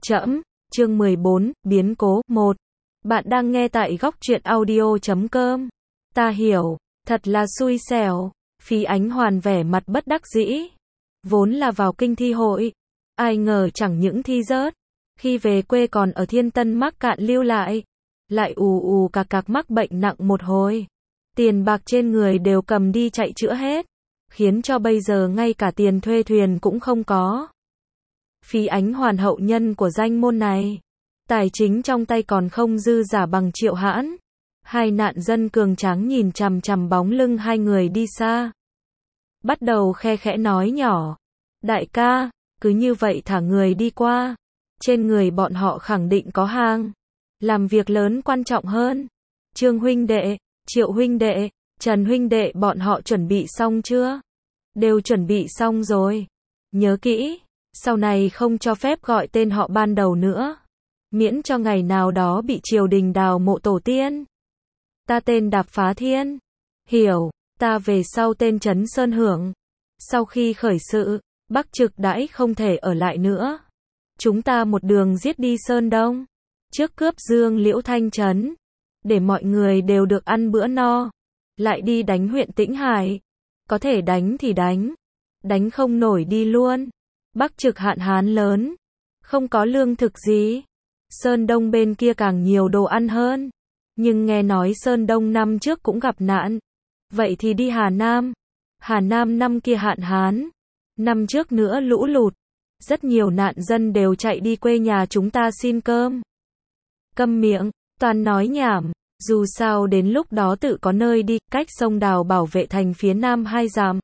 Trẫm, chương 14, biến cố, 1. Bạn đang nghe tại góc truyện audio.com. Ta hiểu, thật là xui xẻo. Phí Ánh Hoàn vẻ mặt bất đắc dĩ. Vốn là vào kinh thi hội. Ai ngờ chẳng những thi rớt. Khi về quê còn ở Thiên Tân mắc cạn lưu lại. Lại ù ù cạc mắc bệnh nặng một hồi. Tiền bạc trên người đều cầm đi chạy chữa hết. Khiến cho bây giờ ngay cả tiền thuê thuyền cũng không có. Phí Ánh Hoàn hậu nhân của danh môn này. Tài chính trong tay còn không dư giả bằng Triệu Hãn. Hai nạn dân cường tráng nhìn chằm chằm bóng lưng hai người đi xa. Bắt đầu khe khẽ nói nhỏ. Đại ca, cứ như vậy thả người đi qua. Trên người bọn họ khẳng định có hàng. Làm việc lớn quan trọng hơn. Trương huynh đệ, Triệu huynh đệ, Trần huynh đệ bọn họ chuẩn bị xong chưa? Đều chuẩn bị xong rồi. Nhớ kỹ, sau này không cho phép gọi tên họ ban đầu nữa. Miễn cho ngày nào đó bị triều đình đào mộ tổ tiên. Ta tên Đạp Phá Thiên. Hiểu, ta về sau tên Trấn Sơn Hưởng. Sau khi khởi sự, Bắc Trực đãi không thể ở lại nữa. Chúng ta một đường giết đi Sơn Đông. Trước cướp Dương Liễu Thanh Trấn. Để mọi người đều được ăn bữa no. Lại đi đánh huyện Tĩnh Hải. Có thể đánh thì đánh. Đánh không nổi đi luôn. Bắc Trực hạn hán lớn. Không có lương thực gì. Sơn Đông bên kia càng nhiều đồ ăn hơn. Nhưng nghe nói Sơn Đông năm trước cũng gặp nạn. Vậy thì đi Hà Nam. Hà Nam năm kia hạn hán. Năm trước nữa lũ lụt. Rất nhiều nạn dân đều chạy đi quê nhà chúng ta xin cơm. Câm miệng, toàn nói nhảm. Dù sao đến lúc đó tự có nơi đi, cách sông Đào bảo vệ thành phía nam 2 dặm.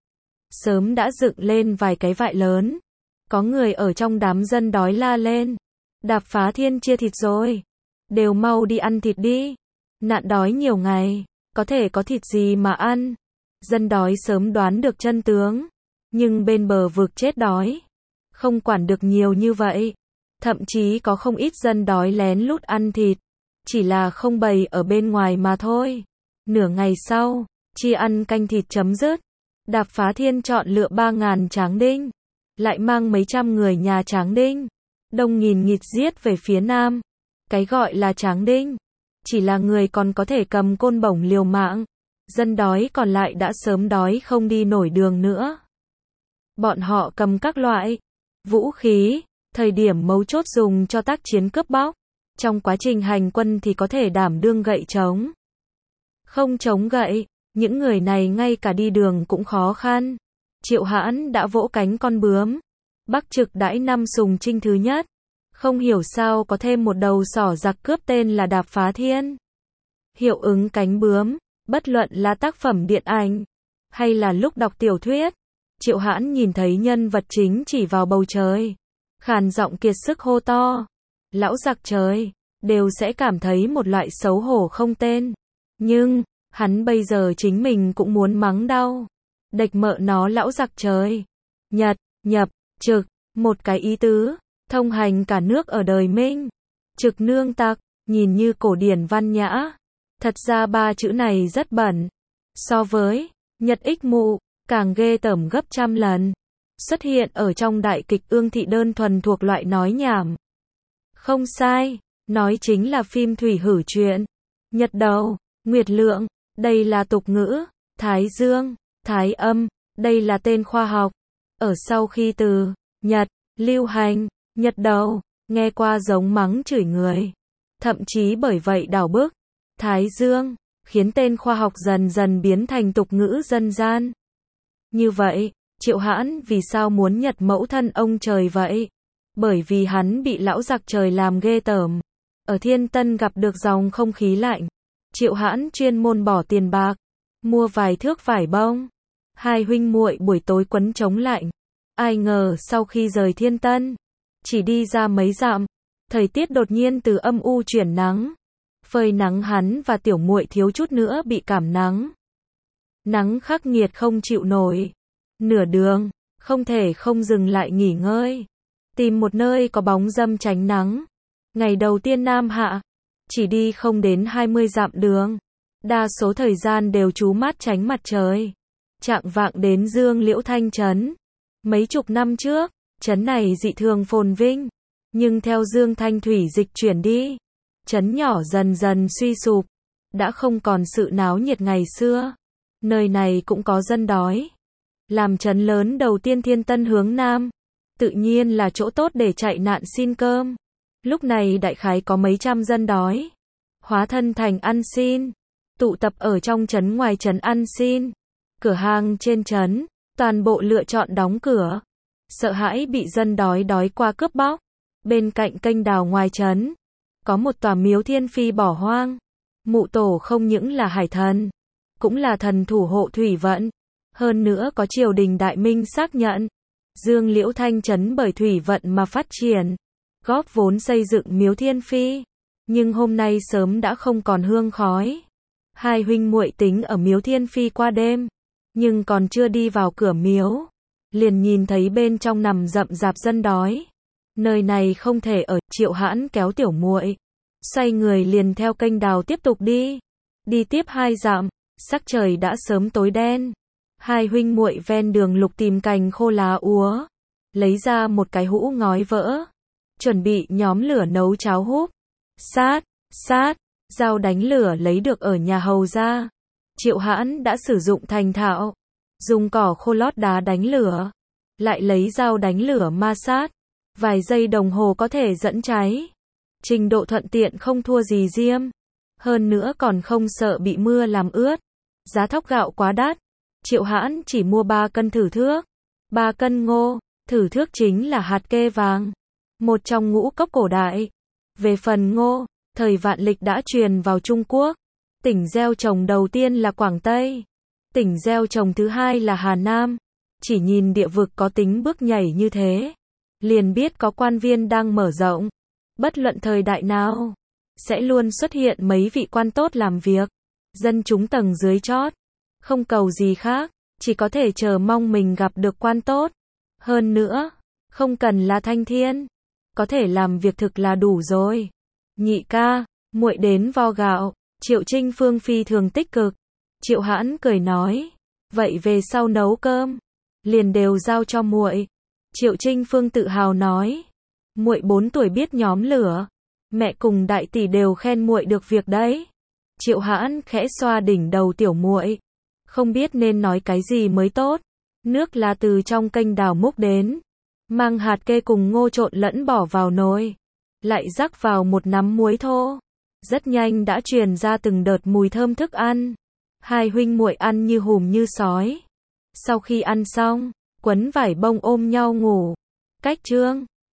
Sớm đã dựng lên vài cái vại lớn. Có người ở trong đám dân đói la lên. Đạp Phá Thiên chia thịt rồi. Đều mau đi ăn thịt đi. Nạn đói nhiều ngày, có thể có thịt gì mà ăn. Dân đói sớm đoán được chân tướng. Nhưng bên bờ vực chết đói. Không quản được nhiều như vậy. Thậm chí có không ít dân đói lén lút ăn thịt. Chỉ là không bày ở bên ngoài mà thôi. Nửa ngày sau, chia ăn canh thịt chấm dứt. Đạp Phá Thiên chọn lựa 3.000 tráng đinh. Lại mang mấy trăm người nhà tráng đinh. Đông nghìn nghịt giết về phía nam. Cái gọi là tráng đinh. Chỉ là người còn có thể cầm côn bổng liều mạng. Dân đói còn lại đã sớm đói không đi nổi đường nữa. Bọn họ cầm các loại vũ khí, thời điểm mấu chốt dùng cho tác chiến cướp bóc. Trong quá trình hành quân thì có thể đảm đương gậy trống. Không chống gậy, những người này ngay cả đi đường cũng khó khăn. Triệu Hãn đã vỗ cánh con bướm. Bắc Trực đãi năm Sùng Trinh thứ nhất. Không hiểu sao có thêm một đầu sỏ giặc cướp tên là Đạp Phá Thiên. Hiệu ứng cánh bướm, bất luận là tác phẩm điện ảnh, hay là lúc đọc tiểu thuyết. Triệu Hãn nhìn thấy nhân vật chính chỉ vào bầu trời. Khàn giọng kiệt sức hô to. Lão giặc trời, đều sẽ cảm thấy một loại xấu hổ không tên. Nhưng, hắn bây giờ chính mình cũng muốn mắng đau. Đệch mợ nó lão giặc trời. Nhật, nhập, trực, một cái ý tứ. Thông hành cả nước ở đời Minh. Trực nương tặc, nhìn như cổ điển văn nhã. Thật ra 3 chữ này rất bẩn. So với Nhật ích mụ, càng ghê tởm gấp trăm lần. Xuất hiện ở trong đại kịch Ương Thị đơn thuần thuộc loại nói nhảm. Không sai, nói chính là phim thủy hử truyện. Nhật đầu, Nguyệt lượng, đây là tục ngữ. Thái dương, thái âm, đây là tên khoa học. Ở sau khi từ Nhật lưu hành, Nhật đầu, nghe qua giống mắng chửi người. Thậm chí bởi vậy đảo bức. Thái dương, khiến tên khoa học dần dần biến thành tục ngữ dân gian. Như vậy, Triệu Hãn vì sao muốn nhật mẫu thân ông trời vậy? Bởi vì hắn bị lão giặc trời làm ghê tởm. Ở Thiên Tân gặp được dòng không khí lạnh. Triệu Hãn chuyên môn bỏ tiền bạc. Mua vài thước vải bông. Hai huynh muội buổi tối quấn chống lạnh. Ai ngờ sau khi rời Thiên Tân. Chỉ đi ra mấy dặm. Thời tiết đột nhiên từ âm u chuyển nắng. Phơi nắng hắn và tiểu muội thiếu chút nữa bị cảm nắng. Nắng khắc nghiệt không chịu nổi. Nửa đường, không thể không dừng lại nghỉ ngơi. Tìm một nơi có bóng râm tránh nắng. Ngày đầu tiên Nam hạ, chỉ đi không đến 20 dặm đường. Đa số thời gian đều trú mát tránh mặt trời. Chạng vạng đến Dương Liễu Thanh Trấn. Mấy chục năm trước, trấn này dị thường phồn vinh. Nhưng theo Dương Thanh Thủy dịch chuyển đi, trấn nhỏ dần dần suy sụp, đã không còn sự náo nhiệt ngày xưa. Nơi này cũng có dân đói. Làm trấn lớn đầu tiên Thiên Tân hướng Nam, tự nhiên là chỗ tốt để chạy nạn xin cơm. Lúc này đại khái có mấy trăm dân đói, hóa thân thành ăn xin, tụ tập ở trong trấn ngoài trấn ăn xin. Cửa hàng trên trấn, toàn bộ lựa chọn đóng cửa, sợ hãi bị dân đói qua cướp bóc. Bên cạnh kênh đào ngoài trấn, có một tòa miếu Thiên Phi bỏ hoang. Mụ tổ không những là hải thần, cũng là thần thủ hộ thủy vận. Hơn nữa có triều đình Đại Minh xác nhận, Dương Liễu Thanh trấn bởi thủy vận mà phát triển, góp vốn xây dựng miếu Thiên Phi. Nhưng hôm nay sớm đã không còn hương khói. Hai huynh muội tính ở miếu Thiên Phi qua đêm, nhưng còn chưa đi vào cửa miếu, liền nhìn thấy bên trong nằm rậm rạp dân đói. Nơi này không thể ở, Triệu Hãn kéo tiểu muội, xoay người liền theo kênh đào tiếp tục đi. Đi tiếp 2 dặm, sắc trời đã sớm tối đen. Hai huynh muội ven đường lục tìm cành khô lá úa, lấy ra một cái hũ ngói vỡ, chuẩn bị nhóm lửa nấu cháo húp. Sát, dao đánh lửa lấy được ở nhà hầu ra. Triệu Hãn đã sử dụng thành thạo, dùng cỏ khô lót đá đánh lửa, lại lấy dao đánh lửa ma sát. Vài giây đồng hồ có thể dẫn cháy. Trình độ thuận tiện không thua gì Diêm. Hơn nữa còn không sợ bị mưa làm ướt. Giá thóc gạo quá đắt, Triệu Hãn chỉ mua 3 cân thử thước, 3 cân ngô. Thử thước chính là hạt kê vàng, một trong ngũ cốc cổ đại. Về phần ngô, thời vạn lịch đã truyền vào Trung Quốc. Tỉnh gieo trồng đầu tiên là Quảng Tây, tỉnh gieo trồng thứ hai là Hà Nam. Chỉ nhìn địa vực có tính bước nhảy như thế, liền biết có quan viên đang mở rộng. Bất luận thời đại nào, sẽ luôn xuất hiện mấy vị quan tốt làm việc. Dân chúng tầng dưới chót, không cầu gì khác, chỉ có thể chờ mong mình gặp được quan tốt. Hơn nữa, không cần là thanh thiên, có thể làm việc thực là đủ rồi. Nhị ca, muội đến vo gạo. Triệu Trinh Phương phi thường tích cực. Triệu Hãn cười nói, vậy về sau nấu cơm, liền đều giao cho muội. Triệu Trinh Phương tự hào nói, muội 4 tuổi biết nhóm lửa, mẹ cùng đại tỷ đều khen muội được việc đấy. Triệu Hãn khẽ xoa đỉnh đầu tiểu muội, không biết nên nói cái gì mới tốt. Nước là từ trong kênh đào múc đến, mang hạt kê cùng ngô trộn lẫn bỏ vào nồi, lại rắc vào một nắm muối thô. Rất nhanh đã truyền ra từng đợt mùi thơm thức ăn. Hai huynh muội ăn như hùm như sói. Sau khi ăn xong, quấn vải bông ôm nhau ngủ. Cách chương